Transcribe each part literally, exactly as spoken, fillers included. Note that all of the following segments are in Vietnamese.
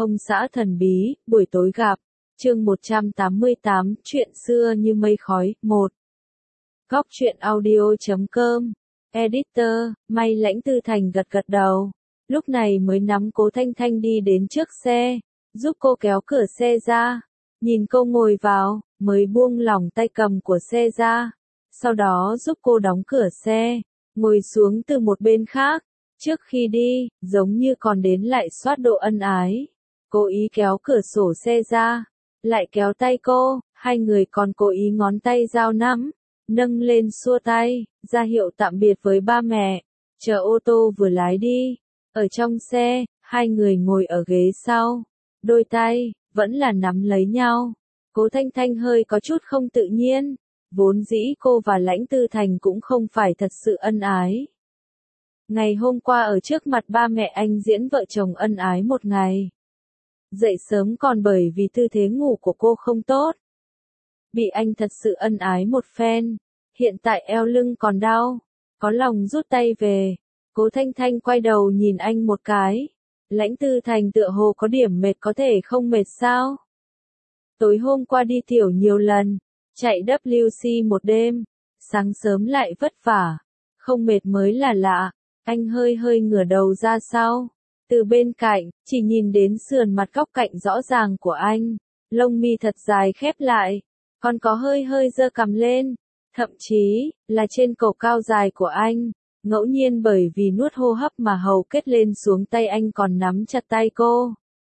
Ông xã thần bí, buổi tối gặp. Chương một trăm tám mươi tám, chuyện xưa như mây khói. một. Góc truyện audio chấm com. Editor, may Lãnh Tư Thành gật gật đầu. Lúc này mới nắm Cố Thanh Thanh đi đến trước xe, giúp cô kéo cửa xe ra. Nhìn cô ngồi vào, mới buông lỏng tay cầm của xe ra. Sau đó giúp cô đóng cửa xe, ngồi xuống từ một bên khác. Trước khi đi, giống như còn đến lại soát độ ân ái. Cố ý kéo cửa sổ xe ra, lại kéo tay cô, hai người còn cố ý ngón tay giao nắm, nâng lên xua tay, ra hiệu tạm biệt với ba mẹ. Chờ ô tô vừa lái đi, ở trong xe, hai người ngồi ở ghế sau, đôi tay vẫn là nắm lấy nhau. Cố Thanh Thanh hơi có chút không tự nhiên, vốn dĩ cô và Lãnh Tư Thành cũng không phải thật sự ân ái. Ngày hôm qua ở trước mặt ba mẹ anh diễn vợ chồng ân ái một ngày. Dậy sớm còn bởi vì tư thế ngủ của cô không tốt. Bị anh thật sự ân ái một phen, hiện tại eo lưng còn đau, có lòng rút tay về. Cố Thanh Thanh quay đầu nhìn anh một cái. Lãnh Tư Thành tựa hồ có điểm mệt, có thể không mệt sao? Tối hôm qua đi tiểu nhiều lần, chạy W C một đêm, sáng sớm lại vất vả, không mệt mới là lạ. Anh hơi hơi ngửa đầu ra sau, từ bên cạnh, chỉ nhìn đến sườn mặt góc cạnh rõ ràng của anh, lông mi thật dài khép lại, còn có hơi hơi giơ cằm lên, thậm chí là trên cổ cao dài của anh, ngẫu nhiên bởi vì nuốt hô hấp mà hầu kết lên xuống tay anh còn nắm chặt tay cô.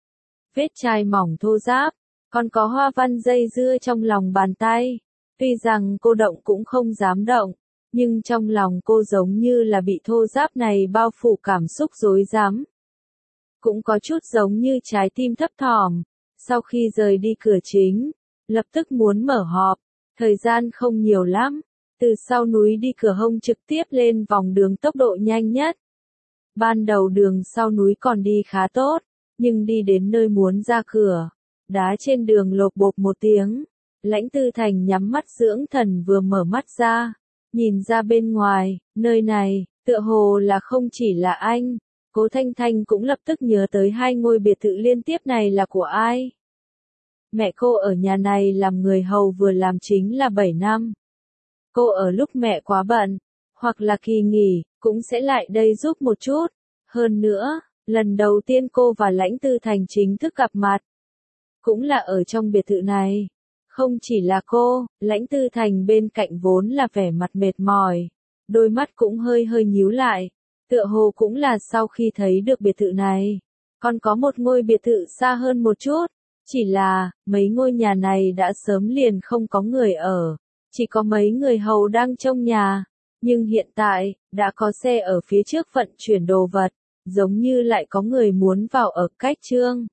Vết chai mỏng thô ráp, còn có hoa văn dây dưa trong lòng bàn tay, tuy rằng cô động cũng không dám động. Nhưng trong lòng cô giống như là bị thô ráp này bao phủ cảm xúc rối rắm. Cũng có chút giống như trái tim thấp thỏm. Sau khi rời đi cửa chính, lập tức muốn mở họp. Thời gian không nhiều lắm. Từ sau núi đi cửa hông trực tiếp lên vòng đường tốc độ nhanh nhất. Ban đầu đường sau núi còn đi khá tốt, nhưng đi đến nơi muốn ra cửa, đá trên đường lộp bộp một tiếng. Lãnh Tư Thành nhắm mắt dưỡng thần, vừa mở mắt ra. Nhìn ra bên ngoài, nơi này, tựa hồ là không chỉ là anh. Cố Thanh Thanh cũng lập tức nhớ tới hai ngôi biệt thự liên tiếp này là của ai. Mẹ cô ở nhà này làm người hầu vừa làm chính là bảy năm. Cô ở lúc mẹ quá bận, hoặc là kỳ nghỉ, cũng sẽ lại đây giúp một chút. Hơn nữa, lần đầu tiên cô và Lãnh Tư Thành chính thức gặp mặt, cũng là ở trong biệt thự này. Không chỉ là cô, Lãnh Tư Thành bên cạnh vốn là vẻ mặt mệt mỏi, đôi mắt cũng hơi hơi nhíu lại, tựa hồ cũng là sau khi thấy được biệt thự này. Còn có một ngôi biệt thự xa hơn một chút, chỉ là, mấy ngôi nhà này đã sớm liền không có người ở, chỉ có mấy người hầu đang trông nhà, nhưng hiện tại, đã có xe ở phía trước vận chuyển đồ vật, giống như lại có người muốn vào ở. Cách Trương